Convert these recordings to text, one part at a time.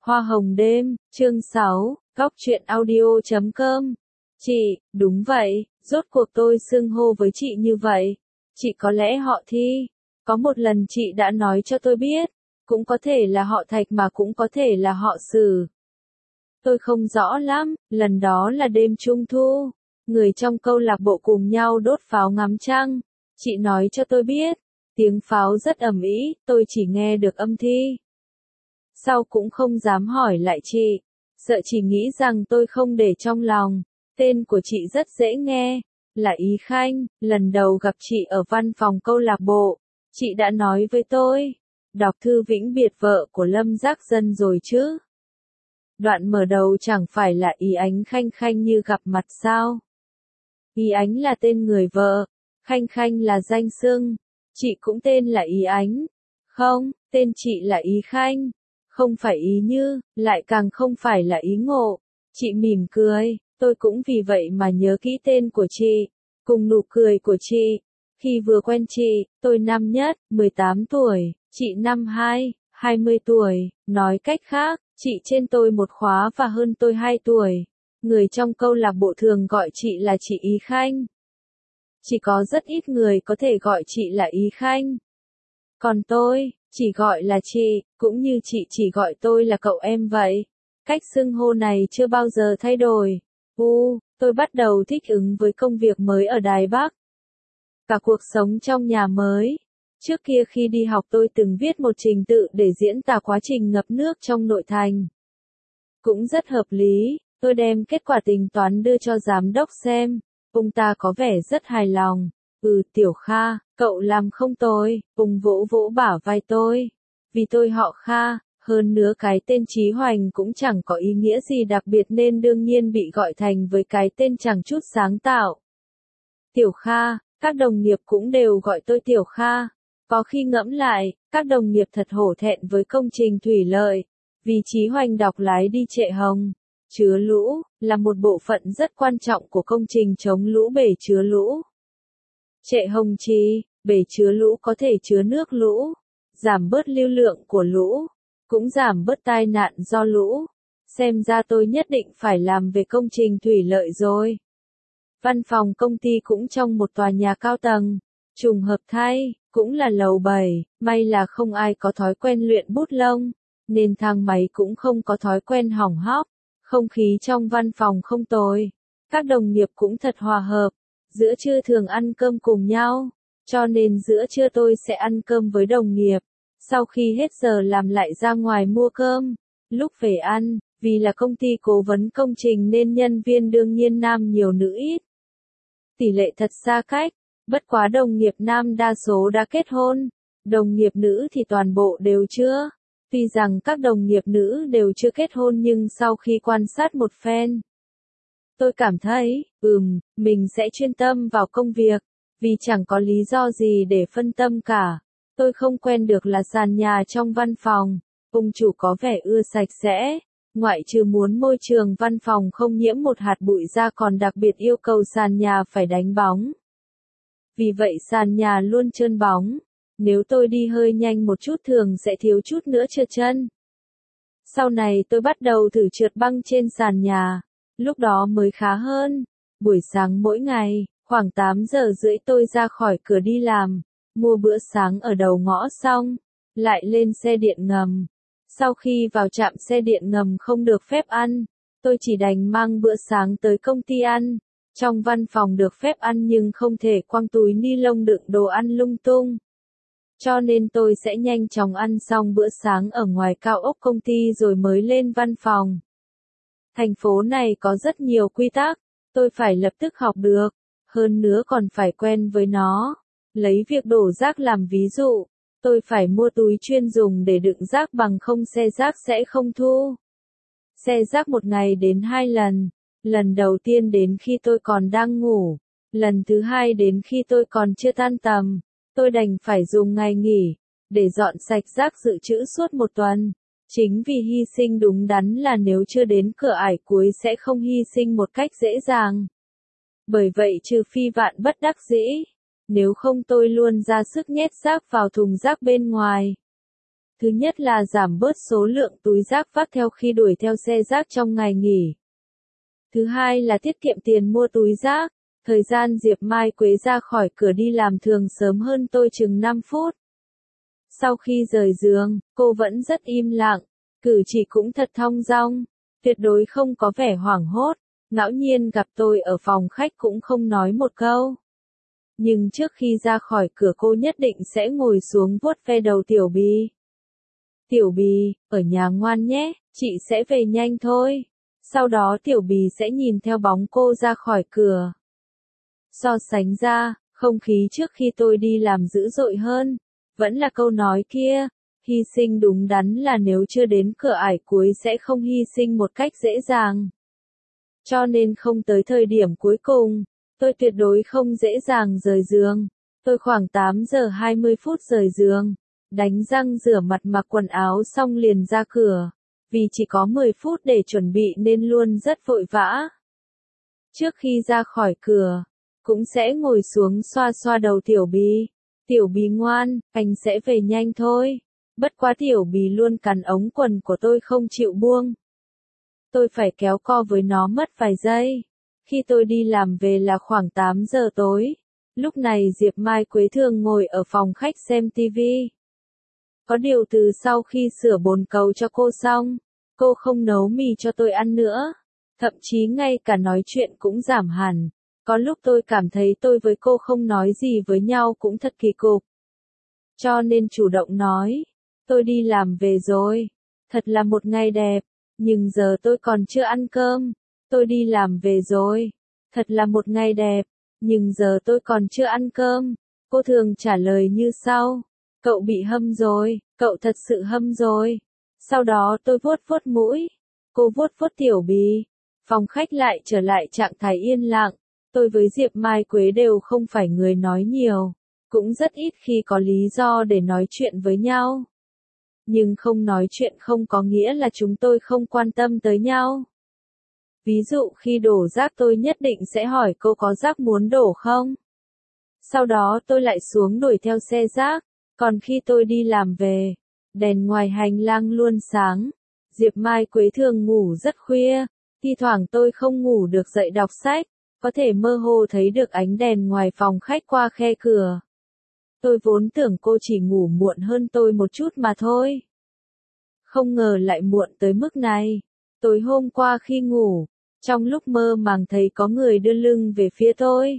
Hoa hồng đêm, chương 6, Góc truyện audio.com. Chị, đúng vậy, rốt cuộc tôi xưng hô với chị như vậy. Chị có lẽ họ Thi. Có một lần chị đã nói cho tôi biết, cũng có thể là họ Thạch mà cũng có thể là họ Sử. Tôi không rõ lắm, lần đó là đêm Trung Thu. Người trong câu lạc bộ cùng nhau đốt pháo ngắm trăng. Chị nói cho tôi biết, tiếng pháo rất ầm ĩ, tôi chỉ nghe được âm Thi. Sau cũng không dám hỏi lại chị, sợ chị nghĩ rằng tôi không để trong lòng. Tên của chị rất dễ nghe, là Ý Khanh. Lần đầu gặp chị ở văn phòng câu lạc bộ, chị đã nói với tôi, đọc thư vĩnh biệt vợ của Lâm Giác Dân rồi chứ. Đoạn mở đầu chẳng phải là Ý Ánh Khanh Khanh như gặp mặt sao? Ý Ánh là tên người vợ, Khanh Khanh là danh xưng. Chị cũng tên là Ý Ánh. Không, tên chị là Ý Khanh. Không phải Ý Như, lại càng không phải là Ý Ngộ. Chị mỉm cười, tôi cũng vì vậy mà nhớ kỹ tên của chị, cùng nụ cười của chị. Khi vừa quen chị, tôi năm nhất, 18 tuổi, chị năm 2, 20 tuổi, nói cách khác, chị trên tôi một khóa và hơn tôi 2 tuổi. Người trong câu lạc bộ thường gọi chị là chị Ý Khanh. Chỉ có rất ít người có thể gọi chị là Ý Khanh. Còn tôi, chỉ gọi là chị, cũng như chị chỉ gọi tôi là cậu em vậy. Cách xưng hô này chưa bao giờ thay đổi. Tôi bắt đầu thích ứng với công việc mới ở Đài Bắc. Cả cuộc sống trong nhà mới. Trước kia khi đi học tôi từng viết một trình tự để diễn tả quá trình ngập nước trong nội thành. Cũng rất hợp lý, tôi đem kết quả tính toán đưa cho giám đốc xem. Ông ta có vẻ rất hài lòng. Tiểu Kha, cậu làm không tồi. Ông vỗ vỗ bả vai tôi. Vì tôi họ Kha, hơn nữa cái tên Chí Hoành cũng chẳng có ý nghĩa gì đặc biệt nên đương nhiên bị gọi thành với cái tên chẳng chút sáng tạo. Tiểu Kha, các đồng nghiệp cũng đều gọi tôi Tiểu Kha. Có khi ngẫm lại, các đồng nghiệp thật hổ thẹn với công trình thủy lợi. Vì Chí Hoành đọc lái đi Trệ Hồng, chứa lũ, là một bộ phận rất quan trọng của công trình chống lũ bể chứa lũ. Trệ Hồng Trì, bể chứa lũ có thể chứa nước lũ, giảm bớt lưu lượng của lũ, cũng giảm bớt tai nạn do lũ. Xem ra tôi nhất định phải làm về công trình thủy lợi rồi. Văn phòng công ty cũng trong một tòa nhà cao tầng, trùng hợp thay, cũng là lầu 7, may là không ai có thói quen luyện bút lông, nên thang máy cũng không có thói quen hỏng hóc. Không khí trong văn phòng không tồi, các đồng nghiệp cũng thật hòa hợp, giữa trưa thường ăn cơm cùng nhau, cho nên giữa trưa tôi sẽ ăn cơm với đồng nghiệp, sau khi hết giờ làm lại ra ngoài mua cơm. Lúc về ăn, vì là công ty cố vấn công trình nên nhân viên đương nhiên nam nhiều nữ ít. Tỷ lệ thật xa cách, bất quá đồng nghiệp nam đa số đã kết hôn, đồng nghiệp nữ thì toàn bộ đều chưa. Tuy rằng các đồng nghiệp nữ đều chưa kết hôn nhưng sau khi quan sát một phen, tôi cảm thấy, mình sẽ chuyên tâm vào công việc, vì chẳng có lý do gì để phân tâm cả. Tôi không quen được là sàn nhà trong văn phòng, ông chủ có vẻ ưa sạch sẽ, ngoại trừ muốn môi trường văn phòng không nhiễm một hạt bụi ra còn đặc biệt yêu cầu sàn nhà phải đánh bóng. Vì vậy sàn nhà luôn trơn bóng. Nếu tôi đi hơi nhanh một chút thường sẽ thiếu chút nữa trượt chân. Sau này tôi bắt đầu thử trượt băng trên sàn nhà, lúc đó mới khá hơn. Buổi sáng mỗi ngày, khoảng 8 giờ rưỡi tôi ra khỏi cửa đi làm, mua bữa sáng ở đầu ngõ xong, lại lên xe điện ngầm. Sau khi vào trạm xe điện ngầm không được phép ăn, tôi chỉ đành mang bữa sáng tới công ty ăn. Trong văn phòng được phép ăn nhưng không thể quăng túi ni lông đựng đồ ăn lung tung. Cho nên tôi sẽ nhanh chóng ăn xong bữa sáng ở ngoài cao ốc công ty rồi mới lên văn phòng. Thành phố này có rất nhiều quy tắc, tôi phải lập tức học được, hơn nữa còn phải quen với nó. Lấy việc đổ rác làm ví dụ, tôi phải mua túi chuyên dùng để đựng rác bằng không xe rác sẽ không thu. Xe rác một ngày đến 2 lần, lần đầu tiên đến khi tôi còn đang ngủ, lần thứ hai đến khi tôi còn chưa tan tầm. Tôi đành phải dùng ngày nghỉ, để dọn sạch rác dự trữ suốt một tuần. Chính vì hy sinh đúng đắn là nếu chưa đến cửa ải cuối sẽ không hy sinh một cách dễ dàng. Bởi vậy trừ phi vạn bất đắc dĩ, nếu không tôi luôn ra sức nhét rác vào thùng rác bên ngoài. Thứ nhất là giảm bớt số lượng túi rác vác theo khi đuổi theo xe rác trong ngày nghỉ. Thứ hai là tiết kiệm tiền mua túi rác. Thời gian Diệp Mai Quế ra khỏi cửa đi làm thường sớm hơn tôi chừng 5 phút. Sau khi rời giường, cô vẫn rất im lặng, cử chỉ cũng thật thong dong, tuyệt đối không có vẻ hoảng hốt. Ngẫu nhiên gặp tôi ở phòng khách cũng không nói một câu. Nhưng trước khi ra khỏi cửa cô nhất định sẽ ngồi xuống vuốt ve đầu Tiểu Bì. Tiểu Bì, ở nhà ngoan nhé, chị sẽ về nhanh thôi. Sau đó Tiểu Bì sẽ nhìn theo bóng cô ra khỏi cửa. So sánh ra, không khí trước khi tôi đi làm dữ dội hơn. Vẫn là câu nói kia, hy sinh đúng đắn là nếu chưa đến cửa ải cuối sẽ không hy sinh một cách dễ dàng. Cho nên không tới thời điểm cuối cùng, tôi tuyệt đối không dễ dàng rời giường. Tôi khoảng 8 giờ 20 phút rời giường, đánh răng rửa mặt mặc quần áo xong liền ra cửa. Vì chỉ có 10 phút để chuẩn bị nên luôn rất vội vã. Trước khi ra khỏi cửa, cũng sẽ ngồi xuống xoa xoa đầu Tiểu Bì. Tiểu Bì ngoan, anh sẽ về nhanh thôi. Bất quá Tiểu Bì luôn cắn ống quần của tôi không chịu buông. Tôi phải kéo co với nó mất vài giây. Khi tôi đi làm về là khoảng 8 giờ tối. Lúc này Diệp Mai Quế thường ngồi ở phòng khách xem TV. Có điều từ sau khi sửa bồn cầu cho cô xong, cô không nấu mì cho tôi ăn nữa. Thậm chí ngay cả nói chuyện cũng giảm hẳn. Có lúc tôi cảm thấy tôi với cô không nói gì với nhau cũng thật kỳ cục. Cho nên chủ động nói, tôi đi làm về rồi. Thật là một ngày đẹp, nhưng giờ tôi còn chưa ăn cơm. Tôi đi làm về rồi. Thật là một ngày đẹp, nhưng giờ tôi còn chưa ăn cơm. Cô thường trả lời như sau. Cậu bị hâm rồi, cậu thật sự hâm rồi. Sau đó tôi vuốt vuốt mũi. Cô vuốt vuốt Tiểu Bì. Phòng khách lại trở lại trạng thái yên lặng. Tôi với Diệp Mai Quế đều không phải người nói nhiều. Cũng rất ít khi có lý do để nói chuyện với nhau. Nhưng không nói chuyện không có nghĩa là chúng tôi không quan tâm tới nhau. Ví dụ khi đổ rác tôi nhất định sẽ hỏi cô có rác muốn đổ không? Sau đó tôi lại xuống đuổi theo xe rác. Còn khi tôi đi làm về, đèn ngoài hành lang luôn sáng. Diệp Mai Quế thường ngủ rất khuya. Thi thoảng tôi không ngủ được dậy đọc sách. Có thể mơ hồ thấy được ánh đèn ngoài phòng khách qua khe cửa. Tôi vốn tưởng cô chỉ ngủ muộn hơn tôi một chút mà thôi. Không ngờ lại muộn tới mức này. Tối hôm qua khi ngủ, trong lúc mơ màng thấy có người đưa lưng về phía tôi.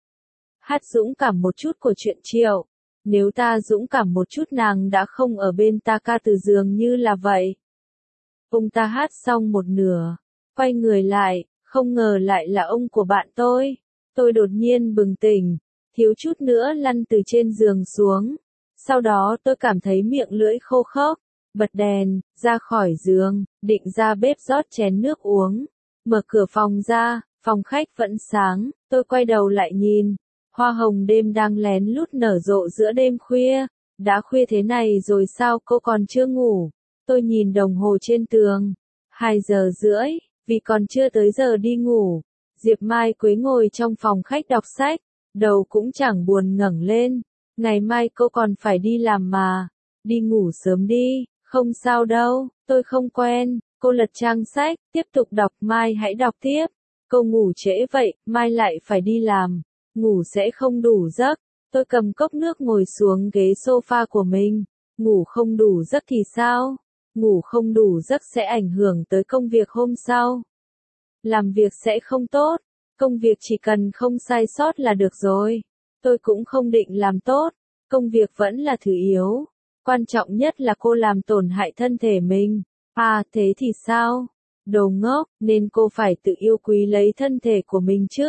Hát dũng cảm một chút của chuyện Triệu. Nếu ta dũng cảm một chút nàng đã không ở bên ta ca từ giường như là vậy. Ông ta hát xong một nửa, quay người lại, không ngờ lại là ông của bạn tôi. Tôi đột nhiên bừng tỉnh, thiếu chút nữa lăn từ trên giường xuống. Sau đó tôi cảm thấy miệng lưỡi khô khốc, bật đèn, ra khỏi giường, định ra bếp rót chén nước uống. Mở cửa phòng ra, phòng khách vẫn sáng, tôi quay đầu lại nhìn. Hoa hồng đêm đang lén lút nở rộ giữa đêm khuya. Đã khuya thế này rồi sao cô còn chưa ngủ? Tôi nhìn đồng hồ trên tường. 2 giờ rưỡi, vì còn chưa tới giờ đi ngủ. Diệp Mai Quế ngồi trong phòng khách đọc sách, đầu cũng chẳng buồn ngẩng lên. Ngày mai cô còn phải đi làm mà. Đi ngủ sớm đi, không sao đâu, tôi không quen. Cô lật trang sách, tiếp tục đọc. Mai hãy đọc tiếp. Cô ngủ trễ vậy, mai lại phải đi làm. Ngủ sẽ không đủ giấc. Tôi cầm cốc nước ngồi xuống ghế sofa của mình. Ngủ không đủ giấc thì sao? Ngủ không đủ giấc sẽ ảnh hưởng tới công việc hôm sau. Làm việc sẽ không tốt. Công việc chỉ cần không sai sót là được rồi. Tôi cũng không định làm tốt. Công việc vẫn là thứ yếu. Quan trọng nhất là cô làm tổn hại thân thể mình. À thế thì sao? Đồ ngốc, nên cô phải tự yêu quý lấy thân thể của mình chứ.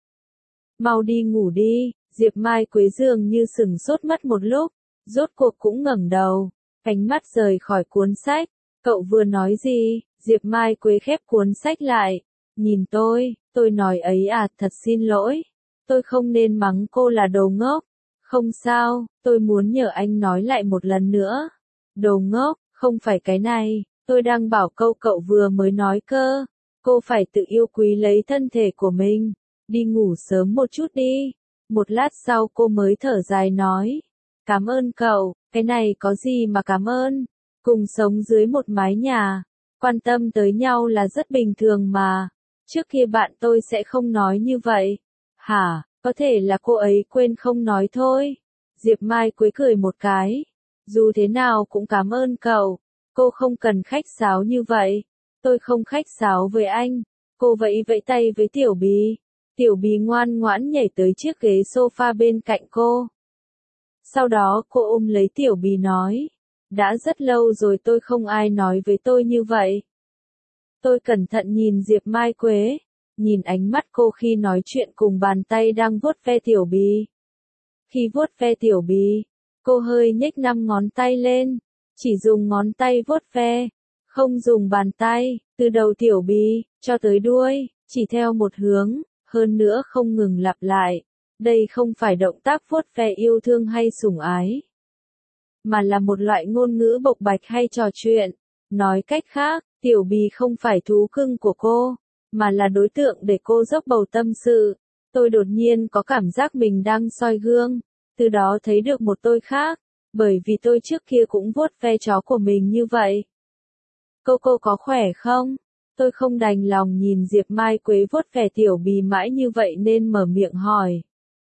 Mau đi ngủ đi. Diệp Mai Quế dường như sửng sốt mất một lúc. Rốt cuộc cũng ngẩng đầu. Ánh mắt rời khỏi cuốn sách. Cậu vừa nói gì? Diệp Mai Quế khép cuốn sách lại. Nhìn tôi nói ấy à, thật xin lỗi. Tôi không nên mắng cô là đồ ngốc. Không sao, tôi muốn nhờ anh nói lại một lần nữa. Đồ ngốc, không phải cái này, tôi đang bảo câu cậu vừa mới nói cơ. Cô phải tự yêu quý lấy thân thể của mình. Đi ngủ sớm một chút đi. Một lát sau cô mới thở dài nói. Cảm ơn cậu, cái này có gì mà cảm ơn. cùng sống dưới một mái nhà, quan tâm tới nhau là rất bình thường mà. Trước kia bạn tôi sẽ không nói như vậy. Hả, có thể là cô ấy quên không nói thôi. Diệp Mai Quế cười một cái. Dù thế nào cũng cảm ơn cậu. Cô không cần khách sáo như vậy. Tôi không khách sáo với anh. Cô vẫy vẫy tay với Tiểu Bì. Tiểu Bì ngoan ngoãn nhảy tới chiếc ghế sofa bên cạnh cô. Sau đó cô ôm lấy Tiểu Bì nói. Đã rất lâu rồi tôi không ai nói với tôi như vậy. Tôi cẩn thận nhìn Diệp Mai Quế. Nhìn ánh mắt cô khi nói chuyện cùng bàn tay đang vuốt ve Tiểu Bì. Khi vuốt ve Tiểu Bì, cô hơi nhếch 5 ngón tay lên. Chỉ dùng ngón tay vuốt ve. Không dùng bàn tay, từ đầu Tiểu Bì, cho tới đuôi, chỉ theo một hướng, hơn nữa không ngừng lặp lại. Đây không phải động tác vuốt ve yêu thương hay sủng ái, mà là một loại ngôn ngữ bộc bạch hay trò chuyện. Nói cách khác, Tiểu Bì không phải thú cưng của cô, mà là đối tượng để cô dốc bầu tâm sự. Tôi đột nhiên có cảm giác mình đang soi gương, từ đó thấy được một tôi khác, bởi vì tôi trước kia cũng vuốt ve chó của mình như vậy. Cô có khỏe không? Tôi không đành lòng nhìn Diệp Mai Quế vuốt ve Tiểu Bì mãi như vậy nên mở miệng hỏi.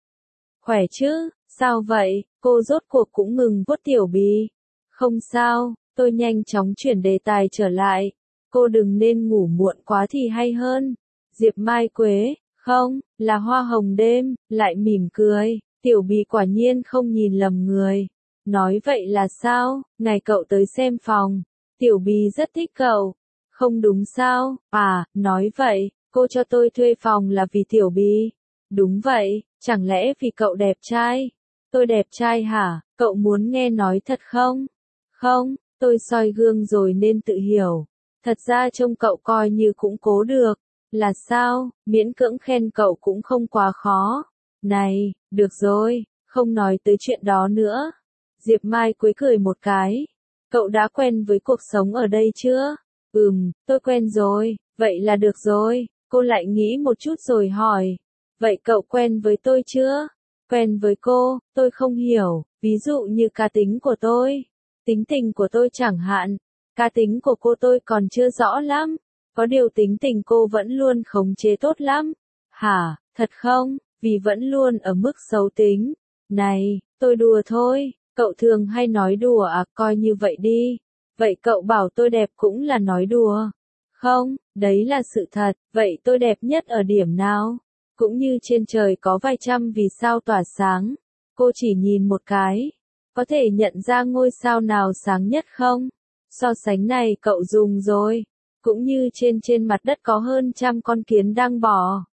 Khỏe chứ, sao vậy? Cô rốt cuộc cũng ngừng vuốt Tiểu Bì. Không sao, tôi nhanh chóng chuyển đề tài trở lại. Cô đừng nên ngủ muộn quá thì hay hơn. Diệp Mai Quế, không, là hoa hồng đêm, lại mỉm cười. Tiểu Bì quả nhiên không nhìn lầm người. Nói vậy là sao? Ngày cậu tới xem phòng. Tiểu Bì rất thích cậu. Không đúng sao? À, nói vậy, cô cho tôi thuê phòng là vì Tiểu Bì. Đúng vậy, chẳng lẽ vì cậu đẹp trai? Tôi đẹp trai hả? Cậu muốn nghe nói thật không? Không, tôi soi gương rồi nên tự hiểu. Thật ra trông cậu coi như cũng cố được. Là sao? Miễn cưỡng khen cậu cũng không quá khó. Này, được rồi, không nói tới chuyện đó nữa. Diệp Mai Quế cười một cái. Cậu đã quen với cuộc sống ở đây chưa? Tôi quen rồi, vậy là được rồi. Cô lại nghĩ một chút rồi hỏi. Vậy cậu quen với tôi chưa? Quen với cô, tôi không hiểu, ví dụ như cá tính của tôi. Tính tình của tôi chẳng hạn. Cá tính của cô tôi còn chưa rõ lắm. Có điều tính tình cô vẫn luôn khống chế tốt lắm. Hả, thật không? Vì vẫn luôn ở mức xấu tính. Này, tôi đùa thôi. Cậu thường hay nói đùa à, coi như vậy đi. Vậy cậu bảo tôi đẹp cũng là nói đùa. Không, đấy là sự thật. Vậy tôi đẹp nhất ở điểm nào? Cũng như trên trời có vài trăm vì sao tỏa sáng. Cô chỉ nhìn một cái. Có thể nhận ra ngôi sao nào sáng nhất không? So sánh này cậu dùng rồi. Cũng như trên mặt đất có hơn 100 con kiến đang bò.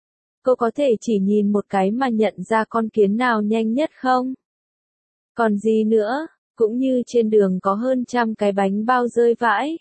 Cô có thể chỉ nhìn một cái mà nhận ra con kiến nào nhanh nhất không? Còn gì nữa? Cũng như trên đường có hơn 100 cái bánh bao rơi vãi.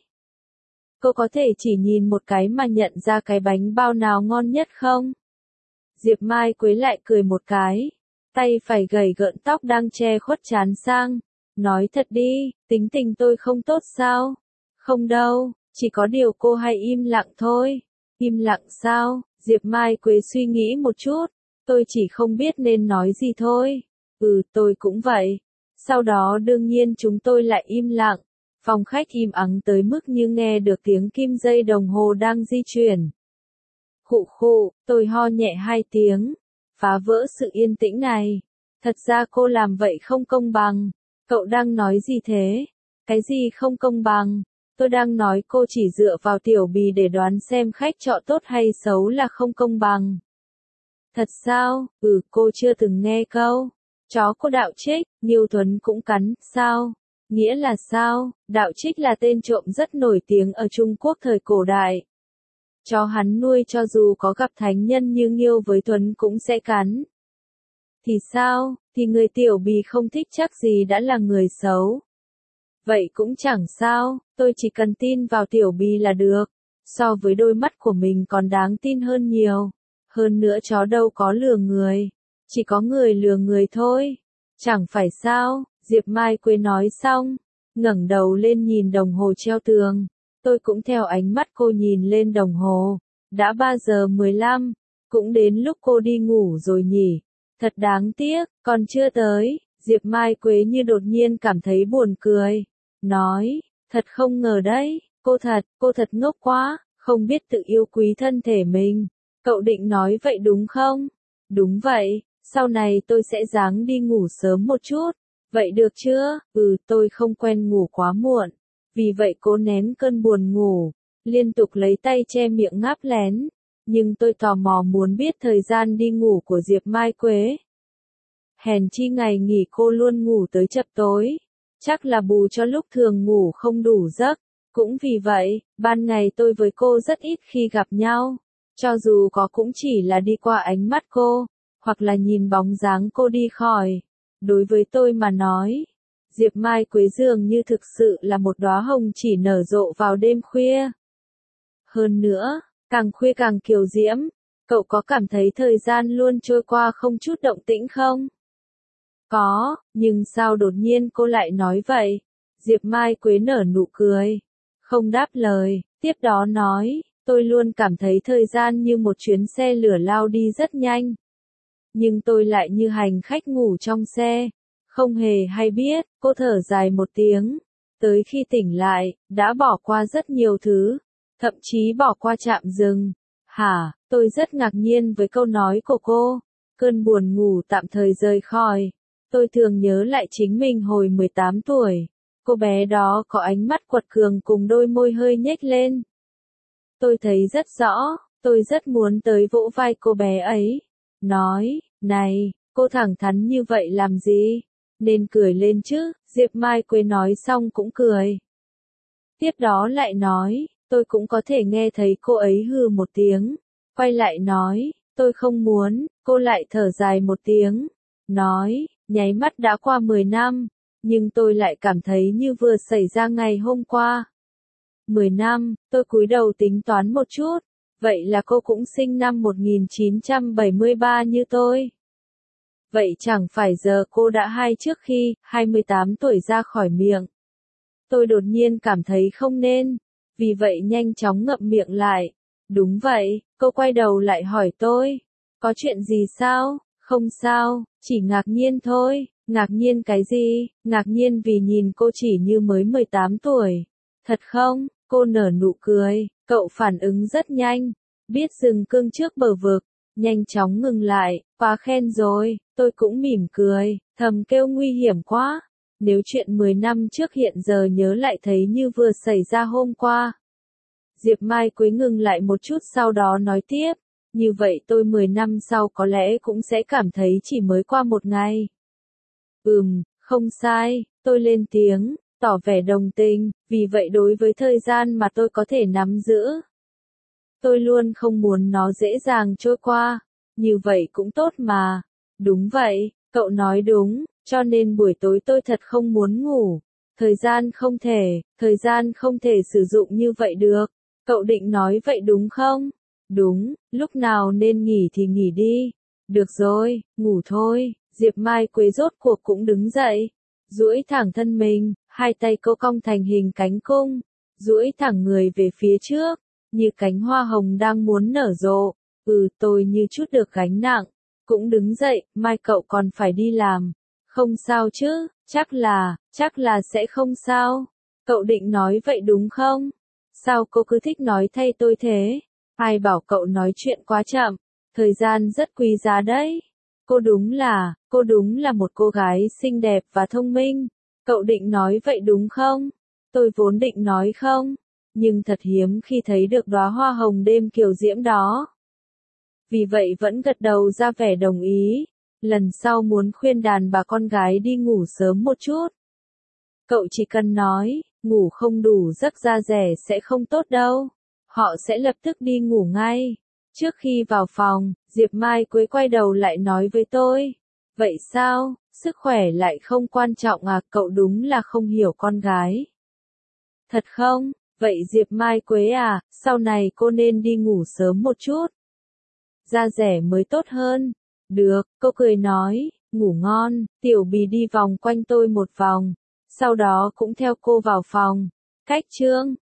Cô có thể chỉ nhìn một cái mà nhận ra cái bánh bao nào ngon nhất không? Diệp Mai Quế lại cười một cái. Tay phải gầy gợn tóc đang che khuất trán sang. Nói thật đi, tính tình tôi không tốt sao? Không đâu, chỉ có điều cô hay im lặng thôi. Im lặng sao? Diệp Mai Quế suy nghĩ một chút. Tôi chỉ không biết nên nói gì thôi. Tôi cũng vậy. Sau đó đương nhiên chúng tôi lại im lặng. Phòng khách im ắng tới mức như nghe được tiếng kim dây đồng hồ đang di chuyển. Khụ khụ, tôi ho nhẹ 2 tiếng. Phá vỡ sự yên tĩnh này. Thật ra cô làm vậy không công bằng. Cậu đang nói gì thế? Cái gì không công bằng? Tôi đang nói cô chỉ dựa vào Tiểu Bì để đoán xem khách trọ tốt hay xấu là không công bằng. Thật sao? Cô chưa từng nghe câu. Chó của Đạo Trích, Nghiêu Tuấn cũng cắn, sao? Nghĩa là sao? Đạo Trích là tên trộm rất nổi tiếng ở Trung Quốc thời cổ đại. Chó hắn nuôi cho dù có gặp thánh nhân như Nghiêu với Tuấn cũng sẽ cắn. Thì sao? Thì người Tiểu Bì không thích chắc gì đã là người xấu. Vậy cũng chẳng sao, tôi chỉ cần tin vào Tiểu Bì là được. So với đôi mắt của mình còn đáng tin hơn nhiều. Hơn nữa chó đâu có lừa người. Chỉ có người lừa người thôi. Chẳng phải sao? Diệp Mai Quế nói xong, ngẩng đầu lên nhìn đồng hồ treo tường. Tôi cũng theo ánh mắt cô nhìn lên đồng hồ. Đã 3:15, cũng đến lúc cô đi ngủ rồi nhỉ. Thật đáng tiếc, còn chưa tới. Diệp Mai Quế như đột nhiên cảm thấy buồn cười. Nói, Thật không ngờ đấy, cô thật ngốc quá, không biết tự yêu quý thân thể mình. Cậu định nói vậy đúng không? Đúng vậy, sau này tôi sẽ ráng đi ngủ sớm một chút. Vậy được chưa? Tôi không quen ngủ quá muộn. Vì vậy cô nén cơn buồn ngủ, liên tục lấy tay che miệng ngáp lén. Nhưng tôi tò mò muốn biết thời gian đi ngủ của Diệp Mai Quế. Hèn chi ngày nghỉ cô luôn ngủ tới chập tối. Chắc là bù cho lúc thường ngủ không đủ giấc. Cũng vì vậy, ban ngày tôi với cô rất ít khi gặp nhau. Cho dù có cũng chỉ là đi qua ánh mắt cô, hoặc là nhìn bóng dáng cô đi khỏi. Đối với tôi mà nói, Diệp Mai Quế dường như thực sự là một đóa hồng chỉ nở rộ vào đêm khuya. Hơn nữa, càng khuya càng kiều diễm, cậu có cảm thấy thời gian luôn trôi qua không chút động tĩnh không? Có, nhưng sao đột nhiên cô lại nói vậy? Diệp Mai Quế nở nụ cười, không đáp lời, tiếp đó nói, tôi luôn cảm thấy thời gian như một chuyến xe lửa lao đi rất nhanh. Nhưng tôi lại như hành khách ngủ trong xe, không hề hay biết, cô thở dài một tiếng. Tới khi tỉnh lại, đã bỏ qua rất nhiều thứ, thậm chí bỏ qua trạm dừng. Hả, tôi rất ngạc nhiên với câu nói của cô. Cơn buồn ngủ tạm thời rời khỏi. Tôi thường nhớ lại chính mình hồi 18 tuổi. Cô bé đó có ánh mắt quật cường cùng đôi môi hơi nhếch lên. Tôi thấy rất rõ, tôi rất muốn tới vỗ vai cô bé ấy. Nói, này, cô thẳng thắn như vậy làm gì? Nên cười lên chứ, Diệp Mai Quế nói xong cũng cười. Tiếp đó lại nói, tôi cũng có thể nghe thấy cô ấy hừ một tiếng. Quay lại nói, tôi không muốn, cô lại thở dài một tiếng. Nói, nháy mắt đã qua 10 năm, nhưng tôi lại cảm thấy như vừa xảy ra ngày hôm qua. 10 năm, tôi cúi đầu tính toán một chút. Vậy là cô cũng sinh năm 1973 như tôi. Vậy chẳng phải giờ cô đã trước khi 28 tuổi ra khỏi miệng. Tôi đột nhiên cảm thấy không nên, vì vậy nhanh chóng ngậm miệng lại. Đúng vậy, cô quay đầu lại hỏi tôi. Có chuyện gì sao? Không sao, chỉ ngạc nhiên thôi. Ngạc nhiên cái gì? Ngạc nhiên vì nhìn cô chỉ như mới 18 tuổi. Thật không? Cô nở nụ cười, cậu phản ứng rất nhanh. Biết dừng cương trước bờ vực, nhanh chóng ngừng lại, quá khen rồi. Tôi cũng mỉm cười, thầm kêu nguy hiểm quá. Nếu chuyện 10 năm trước hiện giờ nhớ lại thấy như vừa xảy ra hôm qua. Diệp Mai Quế ngừng lại một chút sau đó nói tiếp. Như vậy tôi 10 năm sau có lẽ cũng sẽ cảm thấy chỉ mới qua một ngày. Không sai, tôi lên tiếng, tỏ vẻ đồng tình, vì vậy đối với thời gian mà tôi có thể nắm giữ. Tôi luôn không muốn nó dễ dàng trôi qua, như vậy cũng tốt mà. Đúng vậy, cậu nói đúng, cho nên buổi tối tôi thật không muốn ngủ. Thời gian không thể sử dụng như vậy được. Cậu định nói vậy đúng không? Đúng, lúc nào nên nghỉ thì nghỉ đi. Được rồi, ngủ thôi. Diệp Mai Quế rốt cuộc cũng đứng dậy, duỗi thẳng thân mình, hai tay cô cong thành hình cánh cung, duỗi thẳng người về phía trước, như cánh hoa hồng đang muốn nở rộ. Tôi như chút được gánh nặng, cũng đứng dậy, mai cậu còn phải đi làm. Không sao chứ, chắc là sẽ không sao. Cậu định nói vậy đúng không? Sao cô cứ thích nói thay tôi thế? Ai bảo cậu nói chuyện quá chậm, thời gian rất quý giá đấy. Cô đúng là một cô gái xinh đẹp và thông minh. Cậu định nói vậy đúng không? Tôi vốn định nói không, nhưng thật hiếm khi thấy được đóa hoa hồng đêm kiều diễm đó. Vì vậy vẫn gật đầu ra vẻ đồng ý. Lần sau muốn khuyên đàn bà con gái đi ngủ sớm một chút. Cậu chỉ cần nói, ngủ không đủ giấc da rẻ sẽ không tốt đâu. Họ sẽ lập tức đi ngủ ngay. Trước khi vào phòng, Diệp Mai Quế quay đầu lại nói với tôi. Vậy sao, sức khỏe lại không quan trọng à? Cậu đúng là không hiểu con gái. Thật không? Vậy Diệp Mai Quế à, sau này cô nên đi ngủ sớm một chút. Da rẻ mới tốt hơn. Được, cô cười nói, ngủ ngon. Tiểu Bì đi vòng quanh tôi một vòng, sau đó cũng theo cô vào phòng. Cách chương